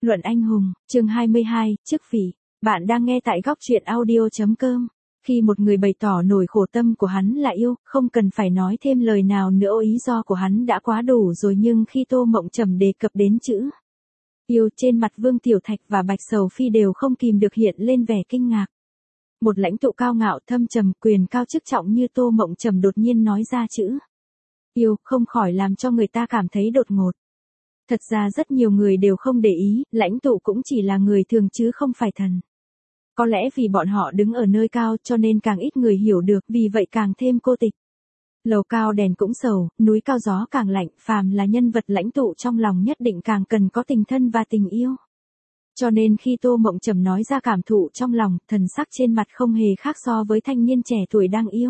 Luận anh hùng, chương 22, chức vị. Bạn đang nghe tại góc truyện audio.com. Khi một người bày tỏ nỗi khổ tâm của hắn là yêu, không cần phải nói thêm lời nào nữa, ý do của hắn đã quá đủ rồi, nhưng khi Tô Mộng Trầm đề cập đến chữ yêu, trên mặt Vương Tiểu Thạch và Bạch Sầu Phi đều không kìm được hiện lên vẻ kinh ngạc. Một lãnh tụ cao ngạo thâm trầm, quyền cao chức trọng như Tô Mộng Trầm đột nhiên nói ra chữ yêu, không khỏi làm cho người ta cảm thấy đột ngột. Thật ra rất nhiều người đều không để ý, lãnh tụ cũng chỉ là người thường chứ không phải thần. Có lẽ vì bọn họ đứng ở nơi cao cho nên càng ít người hiểu được, vì vậy càng thêm cô tịch. Lầu cao đèn cũng sầu, núi cao gió càng lạnh, phàm là nhân vật lãnh tụ trong lòng nhất định càng cần có tình thân và tình yêu. Cho nên khi Tô Mộng Trầm nói ra cảm thụ trong lòng, thần sắc trên mặt không hề khác so với thanh niên trẻ tuổi đang yêu.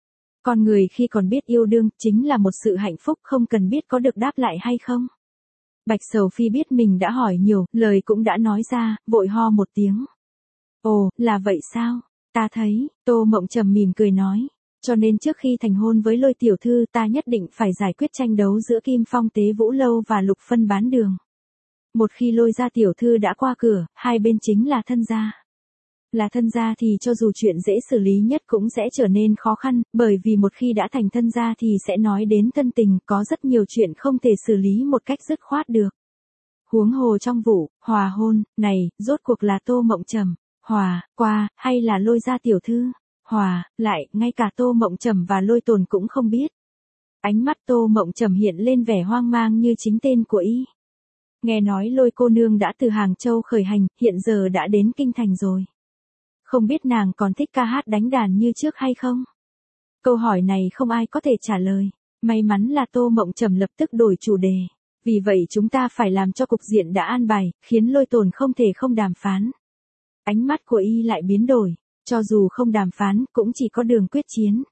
Con người khi còn biết yêu đương, chính là một sự hạnh phúc không cần biết có được đáp lại hay không. Bạch Sầu Phi biết mình đã hỏi nhiều, lời cũng đã nói ra, vội ho một tiếng. Ồ, là vậy sao? Ta thấy, Tô Mộng Trầm mỉm cười nói. Cho nên trước khi thành hôn với Lôi tiểu thư, ta nhất định phải giải quyết tranh đấu giữa Kim Phong Tế Vũ Lâu và Lục Phân Bán Đường. Một khi Lôi gia tiểu thư đã qua cửa, hai bên chính là thân gia. Là thân gia thì cho dù chuyện dễ xử lý nhất cũng sẽ trở nên khó khăn, bởi vì một khi đã thành thân gia thì sẽ nói đến thân tình, có rất nhiều chuyện không thể xử lý một cách dứt khoát được. Huống hồ trong vụ hòa hôn này, rốt cuộc là Tô Mộng Trầm hòa qua, hay là Lôi gia tiểu thư hòa lại, ngay cả Tô Mộng Trầm và Lôi Tồn cũng không biết. Ánh mắt Tô Mộng Trầm hiện lên vẻ hoang mang như chính tên của y. Nghe nói Lôi cô nương đã từ Hàng Châu khởi hành, hiện giờ đã đến Kinh Thành rồi. Không biết nàng còn thích ca hát đánh đàn như trước hay không? Câu hỏi này không ai có thể trả lời. May mắn là Tô Mộng Trầm lập tức đổi chủ đề. Vì vậy chúng ta phải làm cho cục diện đã an bài, khiến Lôi Tồn không thể không đàm phán. Ánh mắt của y lại biến đổi. Cho dù không đàm phán, cũng chỉ có đường quyết chiến.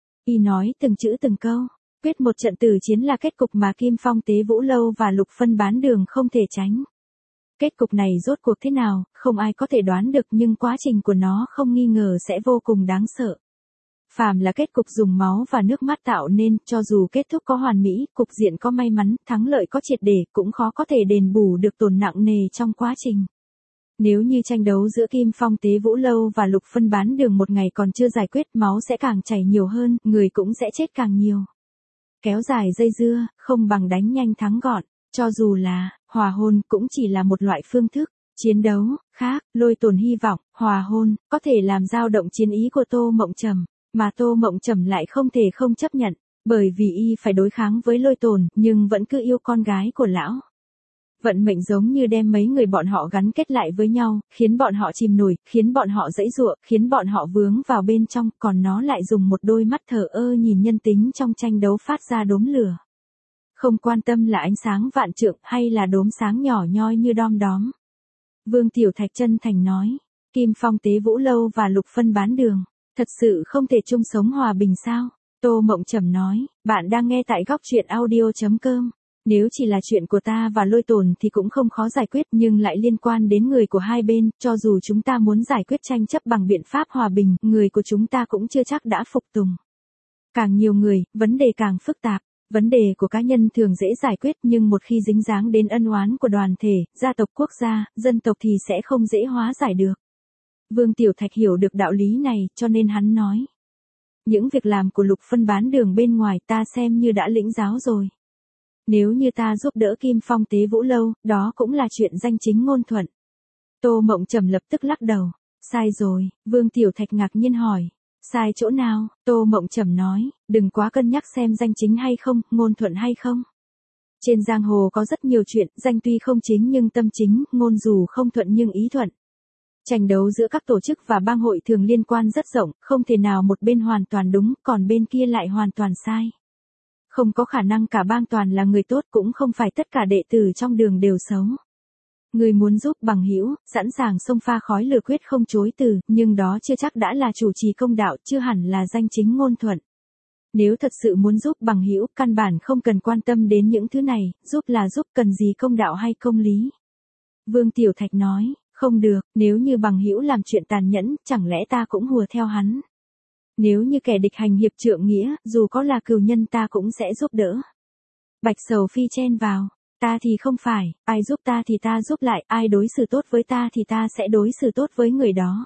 Y nói từng chữ từng câu. Quyết một trận tử chiến là kết cục mà Kim Phong Tế Vũ Lâu và Lục Phân Bán Đường không thể tránh. Kết cục này rốt cuộc thế nào, không ai có thể đoán được, nhưng quá trình của nó không nghi ngờ sẽ vô cùng đáng sợ. Phàm là kết cục dùng máu và nước mắt tạo nên, cho dù kết thúc có hoàn mỹ, cục diện có may mắn, thắng lợi có triệt để, cũng khó có thể đền bù được tổn nặng nề trong quá trình. Nếu như tranh đấu giữa Kim Phong Tế Vũ Lâu và Lục Phân Bán Đường một ngày còn chưa giải quyết, máu sẽ càng chảy nhiều hơn, người cũng sẽ chết càng nhiều. Kéo dài dây dưa, không bằng đánh nhanh thắng gọn. Cho dù là hòa hôn cũng chỉ là một loại phương thức chiến đấu khác. Lôi Tồn hy vọng hòa hôn có thể làm dao động chiến ý của Tô Mộng Trầm, mà Tô Mộng Trầm lại không thể không chấp nhận, bởi vì y phải đối kháng với Lôi Tồn, nhưng vẫn cứ yêu con gái của lão. Vận mệnh giống như đem mấy người bọn họ gắn kết lại với nhau, khiến bọn họ chìm nổi, khiến bọn họ giãy giụa, khiến bọn họ vướng vào bên trong, còn nó lại dùng một đôi mắt thờ ơ nhìn nhân tính trong tranh đấu phát ra đốm lửa. Không quan tâm là ánh sáng vạn trượng hay là đốm sáng nhỏ nhoi như đom đóm. Vương Tiểu Thạch chân thành nói, Kim Phong Tế Vũ Lâu và Lục Phân Bán Đường, thật sự không thể chung sống hòa bình sao? Tô Mộng Trầm nói, bạn đang nghe tại góc truyện audio.com. Nếu chỉ là chuyện của ta và Lôi Tồn thì cũng không khó giải quyết, nhưng lại liên quan đến người của hai bên, cho dù chúng ta muốn giải quyết tranh chấp bằng biện pháp hòa bình, người của chúng ta cũng chưa chắc đã phục tùng. Càng nhiều người, vấn đề càng phức tạp. Vấn đề của cá nhân thường dễ giải quyết, nhưng một khi dính dáng đến ân oán của đoàn thể, gia tộc, quốc gia, dân tộc thì sẽ không dễ hóa giải được. Vương Tiểu Thạch hiểu được đạo lý này, cho nên hắn nói. Những việc làm của Lục Phân Bán Đường bên ngoài ta xem như đã lĩnh giáo rồi. Nếu như ta giúp đỡ Kim Phong Tế Vũ Lâu, đó cũng là chuyện danh chính ngôn thuận. Tô Mộng Trầm lập tức lắc đầu. Sai rồi, Vương Tiểu Thạch ngạc nhiên hỏi. Sai chỗ nào? Tô Mộng Trầm nói, đừng quá cân nhắc xem danh chính hay không, ngôn thuận hay không. Trên giang hồ có rất nhiều chuyện, danh tuy không chính nhưng tâm chính, ngôn dù không thuận nhưng ý thuận. Tranh đấu giữa các tổ chức và bang hội thường liên quan rất rộng, không thể nào một bên hoàn toàn đúng, còn bên kia lại hoàn toàn sai. Không có khả năng cả bang toàn là người tốt, cũng không phải tất cả đệ tử trong đường đều xấu. Người muốn giúp bằng hữu, sẵn sàng xông pha khói lửa quyết không chối từ, nhưng đó chưa chắc đã là chủ trì công đạo, chưa hẳn là danh chính ngôn thuận. Nếu thật sự muốn giúp bằng hữu, căn bản không cần quan tâm đến những thứ này, giúp là giúp, cần gì công đạo hay công lý. Vương Tiểu Thạch nói, không được, nếu như bằng hữu làm chuyện tàn nhẫn, chẳng lẽ ta cũng hùa theo hắn. Nếu như kẻ địch hành hiệp trượng nghĩa, dù có là cừu nhân ta cũng sẽ giúp đỡ. Bạch Sầu Phi chen vào. Ta thì không phải, ai giúp ta thì ta giúp lại, ai đối xử tốt với ta thì ta sẽ đối xử tốt với người đó.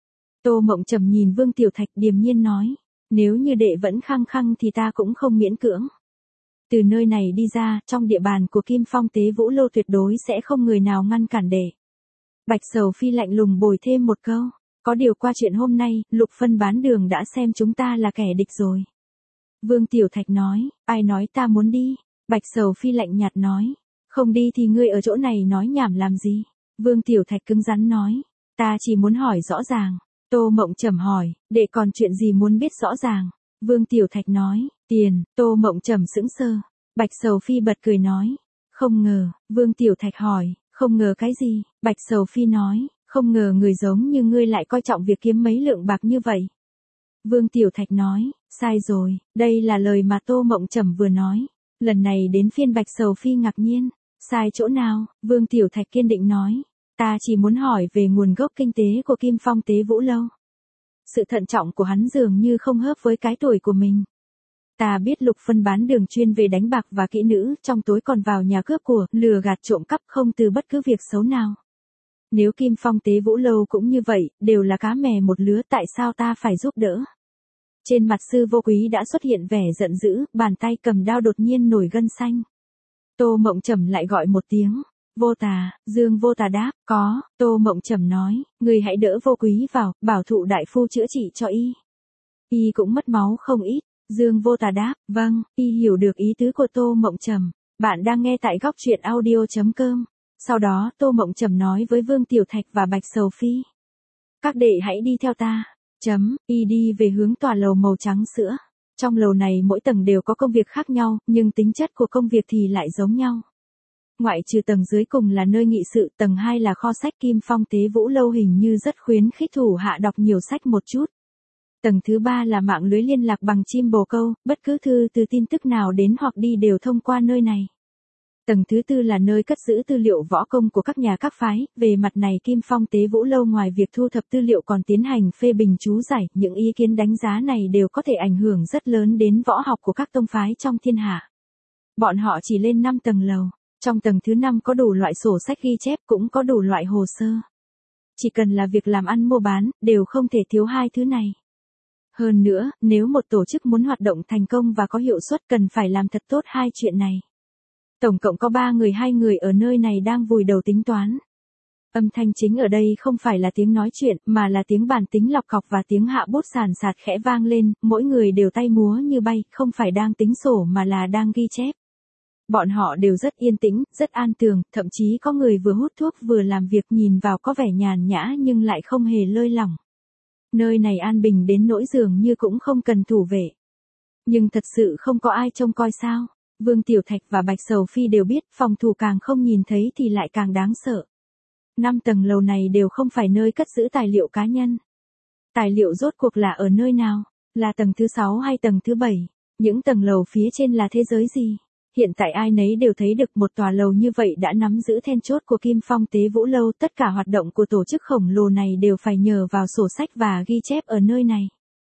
Tô Mộng Trầm nhìn Vương Tiểu Thạch điềm nhiên nói, nếu như đệ vẫn khăng khăng thì ta cũng không miễn cưỡng. Từ nơi này đi ra, trong địa bàn của Kim Phong Tế Vũ Lâu tuyệt đối sẽ không người nào ngăn cản đệ. Bạch Sầu Phi lạnh lùng bồi thêm một câu, có điều qua chuyện hôm nay, Lục phân bán đường đã xem chúng ta là kẻ địch rồi. Vương Tiểu Thạch nói, ai nói ta muốn đi? Bạch Sầu Phi lạnh nhạt nói, không đi thì ngươi ở chỗ này nói nhảm làm gì? Vương Tiểu Thạch cứng rắn nói, ta chỉ muốn hỏi rõ ràng. Tô Mộng Trầm hỏi, đệ còn chuyện gì muốn biết rõ ràng? Vương Tiểu Thạch nói, tiền. Tô Mộng Trầm sững sờ. Bạch Sầu Phi bật cười nói, không ngờ. Vương Tiểu Thạch hỏi, không ngờ cái gì? Bạch Sầu Phi nói, không ngờ người giống như ngươi lại coi trọng việc kiếm mấy lượng bạc như vậy. Vương Tiểu Thạch nói, sai rồi, đây là lời mà Tô Mộng Trầm vừa nói. Lần này đến phiên Bạch Sầu Phi ngạc nhiên, sai chỗ nào? Vương Tiểu Thạch kiên định nói, ta chỉ muốn hỏi về nguồn gốc kinh tế của Kim Phong Tế Vũ Lâu. Sự thận trọng của hắn dường như không hợp với cái tuổi của mình. Ta biết Lục phân bán đường chuyên về đánh bạc và kỹ nữ, trong tối còn vào nhà cướp của, lừa gạt trộm cắp không từ bất cứ việc xấu nào. Nếu Kim Phong Tế Vũ Lâu cũng như vậy, đều là cá mè một lứa, tại sao ta phải giúp đỡ? Trên mặt Sư Vô Quý đã xuất hiện vẻ giận dữ, bàn tay cầm đao đột nhiên nổi gân xanh. Tô Mộng Trầm lại gọi một tiếng, Vô Tà. Dương Vô Tà đáp, có. Tô Mộng Trầm nói, người hãy đỡ Vô Quý vào, bảo thụ đại phu chữa trị cho y. Y cũng mất máu không ít. Dương Vô Tà đáp, vâng. Y hiểu được ý tứ của Tô Mộng Trầm. Bạn đang nghe tại góc truyện audio.com. Sau đó Tô Mộng Trầm nói với Vương Tiểu Thạch và Bạch Sầu Phi, các đệ hãy đi theo ta. Y đi về hướng tòa lầu màu trắng sữa. Trong lầu này mỗi tầng đều có công việc khác nhau, nhưng tính chất của công việc thì lại giống nhau. Ngoại trừ tầng dưới cùng là nơi nghị sự, tầng 2 là kho sách. Kim Phong Tế Vũ Lâu hình như rất khuyến khích thủ hạ đọc nhiều sách một chút. Tầng thứ 3 là mạng lưới liên lạc bằng chim bồ câu, bất cứ thư từ tin tức nào đến hoặc đi đều thông qua nơi này. Tầng thứ 4 là nơi cất giữ tư liệu võ công của các nhà các phái, về mặt này Kim Phong Tế Vũ Lâu ngoài việc thu thập tư liệu còn tiến hành phê bình chú giải, những ý kiến đánh giá này đều có thể ảnh hưởng rất lớn đến võ học của các tông phái trong thiên hạ. Bọn họ chỉ lên 5 tầng lầu, trong tầng thứ 5 có đủ loại sổ sách ghi chép, cũng có đủ loại hồ sơ. Chỉ cần là việc làm ăn mua bán, đều không thể thiếu hai thứ này. Hơn nữa, nếu một tổ chức muốn hoạt động thành công và có hiệu suất cần phải làm thật tốt hai chuyện này. Tổng cộng có 2 người ở nơi này đang vùi đầu tính toán. Âm thanh chính ở đây không phải là tiếng nói chuyện, mà là tiếng bàn tính lọc cọc và tiếng hạ bút sàn sạt khẽ vang lên, mỗi người đều tay múa như bay, không phải đang tính sổ mà là đang ghi chép. Bọn họ đều rất yên tĩnh, rất an tường, thậm chí có người vừa hút thuốc vừa làm việc, nhìn vào có vẻ nhàn nhã nhưng lại không hề lơi lỏng. Nơi này an bình đến nỗi dường như cũng không cần thủ vệ. Nhưng thật sự không có ai trông coi sao? Vương Tiểu Thạch và Bạch Sầu Phi đều biết, phòng thủ càng không nhìn thấy thì lại càng đáng sợ. 5 tầng lầu này đều không phải nơi cất giữ tài liệu cá nhân. Tài liệu rốt cuộc là ở nơi nào? Là tầng thứ 6 hay tầng thứ 7? Những tầng lầu phía trên là thế giới gì? Hiện tại ai nấy đều thấy được một tòa lầu như vậy đã nắm giữ then chốt của Kim Phong Tế Vũ Lâu, tất cả hoạt động của tổ chức khổng lồ này đều phải nhờ vào sổ sách và ghi chép ở nơi này.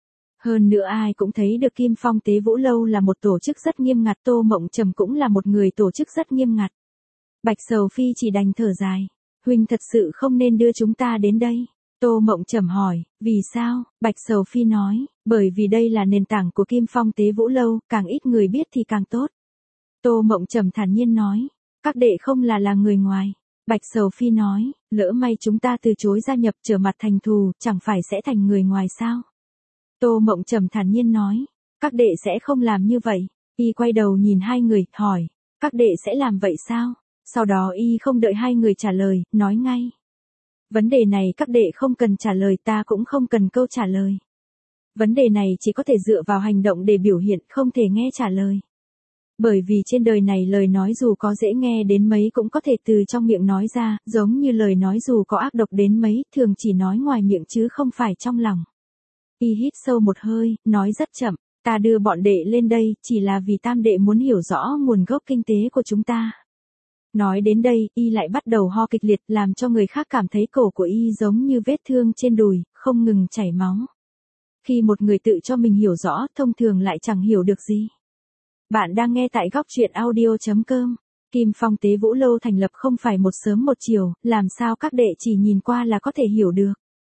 Hơn nữa ai cũng thấy được Kim Phong Tế Vũ Lâu là một tổ chức rất nghiêm ngặt, Tô Mộng Trầm cũng là một người tổ chức rất nghiêm ngặt. Bạch Sầu Phi chỉ đành thở dài, huynh thật sự không nên đưa chúng ta đến đây. Tô Mộng Trầm hỏi, vì sao? Bạch Sầu Phi nói, bởi vì đây là nền tảng của Kim Phong Tế Vũ Lâu, càng ít người biết thì càng tốt. Tô Mộng Trầm thản nhiên nói, các đệ không là người ngoài. Bạch Sầu Phi nói, lỡ may chúng ta từ chối gia nhập, trở mặt thành thù, chẳng phải sẽ thành người ngoài sao? Tô Mộng Trầm thản nhiên nói, các đệ sẽ không làm như vậy. Y quay đầu nhìn 2 người, hỏi, các đệ sẽ làm vậy sao? Sau đó Y không đợi 2 người trả lời, nói ngay. Vấn đề này các đệ không cần trả lời, ta cũng không cần câu trả lời. Vấn đề này chỉ có thể dựa vào hành động để biểu hiện, không thể nghe trả lời. Bởi vì trên đời này lời nói dù có dễ nghe đến mấy cũng có thể từ trong miệng nói ra, giống như lời nói dù có ác độc đến mấy, thường chỉ nói ngoài miệng chứ không phải trong lòng. Y hít sâu một hơi, nói rất chậm, ta đưa bọn đệ lên đây, chỉ là vì tam đệ muốn hiểu rõ nguồn gốc kinh tế của chúng ta. Nói đến đây, Y lại bắt đầu ho kịch liệt, làm cho người khác cảm thấy cổ của Y giống như vết thương trên đùi, không ngừng chảy máu. Khi một người tự cho mình hiểu rõ, thông thường lại chẳng hiểu được gì. Bạn đang nghe tại góc truyện audio.com. Kim Phong Tế Vũ Lâu thành lập không phải một sớm một chiều, làm sao các đệ chỉ nhìn qua là có thể hiểu được.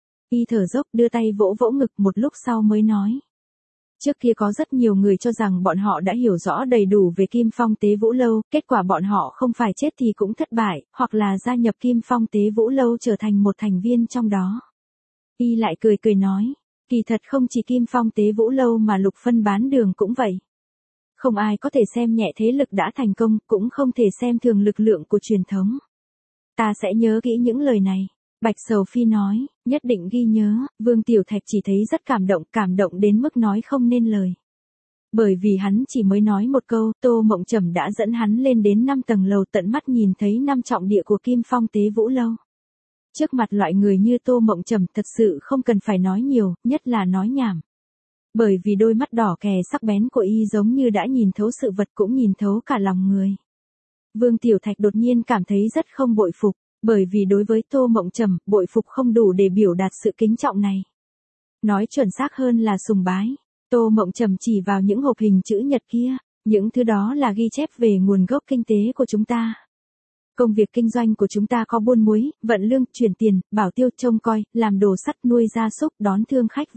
Y thở dốc đưa tay vỗ vỗ ngực một lúc sau mới nói. Trước kia có rất nhiều người cho rằng bọn họ đã hiểu rõ đầy đủ về Kim Phong Tế Vũ Lâu, kết quả bọn họ không phải chết thì cũng thất bại, hoặc là gia nhập Kim Phong Tế Vũ Lâu trở thành một thành viên trong đó. Y lại cười cười nói, kỳ thật không chỉ Kim Phong Tế Vũ Lâu mà Lục Phân Bán Đường cũng vậy. Không ai có thể xem nhẹ thế lực đã thành công, cũng không thể xem thường lực lượng của truyền thống. Ta sẽ nhớ kỹ những lời này. Bạch Sầu Phi nói, nhất định ghi nhớ, Vương Tiểu Thạch chỉ thấy rất cảm động đến mức nói không nên lời. Bởi vì hắn chỉ mới nói một câu, Tô Mộng Trầm đã dẫn hắn lên đến 5 tầng lầu tận mắt nhìn thấy 5 trọng địa của Kim Phong Tế Vũ Lâu. Trước mặt loại người như Tô Mộng Trầm thật sự không cần phải nói nhiều, nhất là nói nhảm. Bởi vì đôi mắt đỏ kè sắc bén của y giống như đã nhìn thấu sự vật cũng nhìn thấu cả lòng người. Vương Tiểu Thạch đột nhiên cảm thấy rất không bội phục, bởi vì đối với Tô Mộng Trầm, bội phục không đủ để biểu đạt sự kính trọng này. Nói chuẩn xác hơn là sùng bái. Tô Mộng Trầm chỉ vào những hộp hình chữ nhật kia, những thứ đó là ghi chép về nguồn gốc kinh tế của chúng ta. Công việc kinh doanh của chúng ta có buôn muối, vận lương, chuyển tiền, bảo tiêu, trông coi, làm đồ sắt, nuôi gia súc, đón thương khách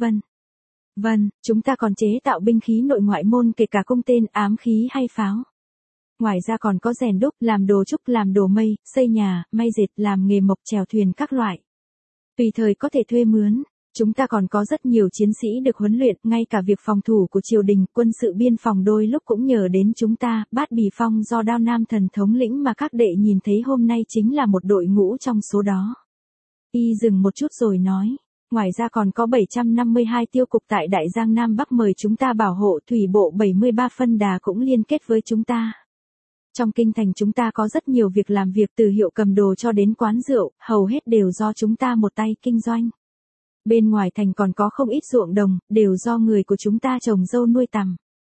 vân, chúng ta còn chế tạo binh khí nội ngoại môn kể cả cung tên, ám khí hay pháo. Ngoài ra còn có rèn đúc, làm đồ trúc, làm đồ mây, xây nhà, may dệt, làm nghề mộc, chèo thuyền các loại. Tùy thời có thể thuê mướn. Chúng ta còn có rất nhiều chiến sĩ được huấn luyện, ngay cả việc phòng thủ của triều đình, quân sự biên phòng đôi lúc cũng nhờ đến chúng ta. Bát Bì Phong do Đao Nam Thần thống lĩnh mà các đệ nhìn thấy hôm nay chính là một đội ngũ trong số đó. Y dừng một chút rồi nói. Ngoài ra còn có 752 tiêu cục tại Đại Giang Nam Bắc mời chúng ta bảo hộ, thủy bộ 73 phân đà cũng liên kết với chúng ta. Trong kinh thành chúng ta có rất nhiều việc làm việc từ hiệu cầm đồ cho đến quán rượu, hầu hết đều do chúng ta một tay kinh doanh. Bên ngoài thành còn có không ít ruộng đồng, đều do người của chúng ta trồng dâu nuôi tằm.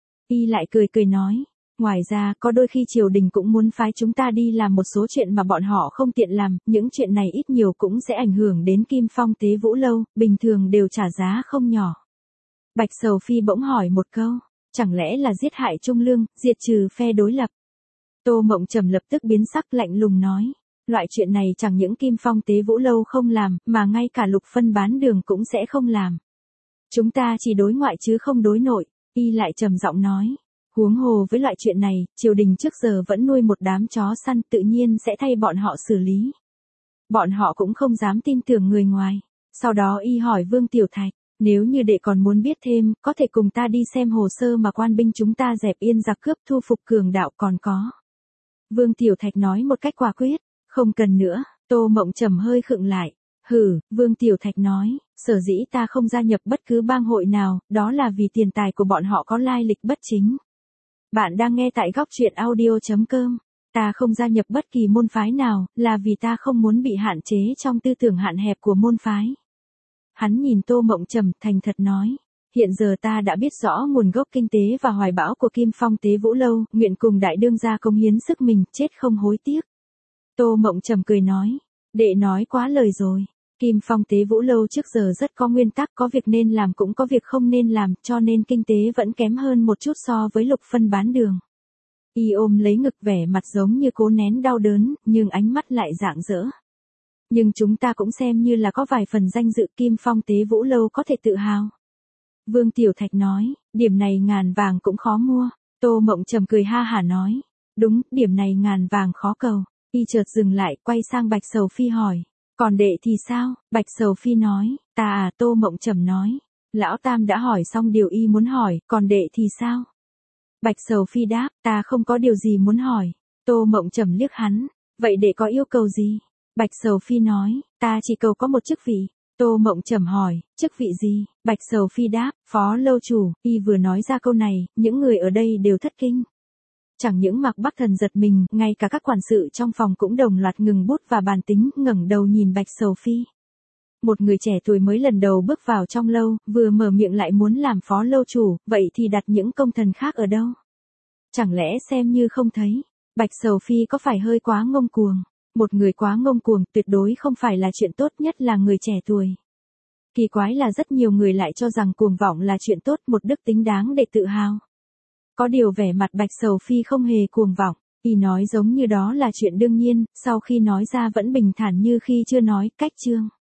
Y lại cười cười nói, ngoài ra có đôi khi triều đình cũng muốn phái chúng ta đi làm một số chuyện mà bọn họ không tiện làm, những chuyện này ít nhiều cũng sẽ ảnh hưởng đến Kim Phong Tế Vũ Lâu, bình thường đều trả giá không nhỏ. Bạch Sầu Phi bỗng hỏi một câu, chẳng lẽ là giết hại Trung Lương, diệt trừ phe đối lập? Tô Mộng Trầm lập tức biến sắc lạnh lùng nói. Loại chuyện này chẳng những Kim Phong Tế Vũ Lâu không làm, mà ngay cả Lục Phân Bán Đường cũng sẽ không làm. Chúng ta chỉ đối ngoại chứ không đối nội, y lại trầm giọng nói. Huống hồ với loại chuyện này, triều đình trước giờ vẫn nuôi một đám chó săn tự nhiên sẽ thay bọn họ xử lý. Bọn họ cũng không dám tin tưởng người ngoài. Sau đó y hỏi Vương Tiểu Thạch, nếu như đệ còn muốn biết thêm, có thể cùng ta đi xem hồ sơ mà quan binh chúng ta dẹp yên giặc cướp thu phục cường đạo còn có. Vương Tiểu Thạch nói một cách quả quyết. Không cần nữa, Tô Mộng Trầm hơi khựng lại. Vương Tiểu Thạch nói, sở dĩ ta không gia nhập bất cứ bang hội nào, đó là vì tiền tài của bọn họ có lai lịch bất chính. Bạn đang nghe tại góc truyện audio.com. Ta không gia nhập bất kỳ môn phái nào, là vì ta không muốn bị hạn chế trong tư tưởng hạn hẹp của môn phái. Hắn nhìn Tô Mộng Trầm thành thật nói. Hiện giờ ta đã biết rõ nguồn gốc kinh tế và hoài bão của Kim Phong Tế Vũ Lâu, nguyện cùng đại đương gia cống hiến sức mình, chết không hối tiếc. Tô Mộng Trầm cười nói, đệ nói quá lời rồi. Kim Phong Tế Vũ Lâu trước giờ rất có nguyên tắc, có việc nên làm cũng có việc không nên làm, cho nên kinh tế vẫn kém hơn một chút so với Lục Phân Bán Đường. Y ôm lấy ngực vẻ mặt giống như cố nén đau đớn, nhưng ánh mắt lại rạng rỡ. Nhưng chúng ta cũng xem như là có vài phần danh dự, Kim Phong Tế Vũ Lâu có thể tự hào. Vương Tiểu Thạch nói, điểm này ngàn vàng cũng khó mua. Tô Mộng Trầm cười ha hả nói, đúng, điểm này ngàn vàng khó cầu. Y chợt dừng lại, quay sang Bạch Sầu Phi hỏi, còn đệ thì sao? Bạch Sầu Phi nói, Tô Mộng Trầm nói, lão tam đã hỏi xong điều y muốn hỏi, còn đệ thì sao? Bạch Sầu Phi đáp, ta không có điều gì muốn hỏi. Tô Mộng Trầm liếc hắn, vậy đệ có yêu cầu gì? Bạch Sầu Phi nói, ta chỉ cầu có một chức vị. Tô Mộng Trầm hỏi, chức vị gì? Bạch Sầu Phi đáp, phó lâu chủ. Y vừa nói ra câu này, những người ở đây đều thất kinh. Chẳng những Mạc Bắc Thần giật mình, ngay cả các quản sự trong phòng cũng đồng loạt ngừng bút và bàn tính, ngẩng đầu nhìn Bạch Sầu Phi. Một người trẻ tuổi mới lần đầu bước vào trong lâu, vừa mở miệng lại muốn làm phó lâu chủ, vậy thì đặt những công thần khác ở đâu? Chẳng lẽ xem như không thấy? Bạch Sầu Phi có phải hơi quá ngông cuồng? Một người quá ngông cuồng tuyệt đối không phải là chuyện tốt, nhất là người trẻ tuổi. Kỳ quái là rất nhiều người lại cho rằng cuồng vọng là chuyện tốt, một đức tính đáng để tự hào. Có điều vẻ mặt Bạch Sầu Phi không hề cuồng vọng, Y nói giống như đó là chuyện đương nhiên, sau khi nói ra vẫn bình thản như khi chưa nói, cách chương.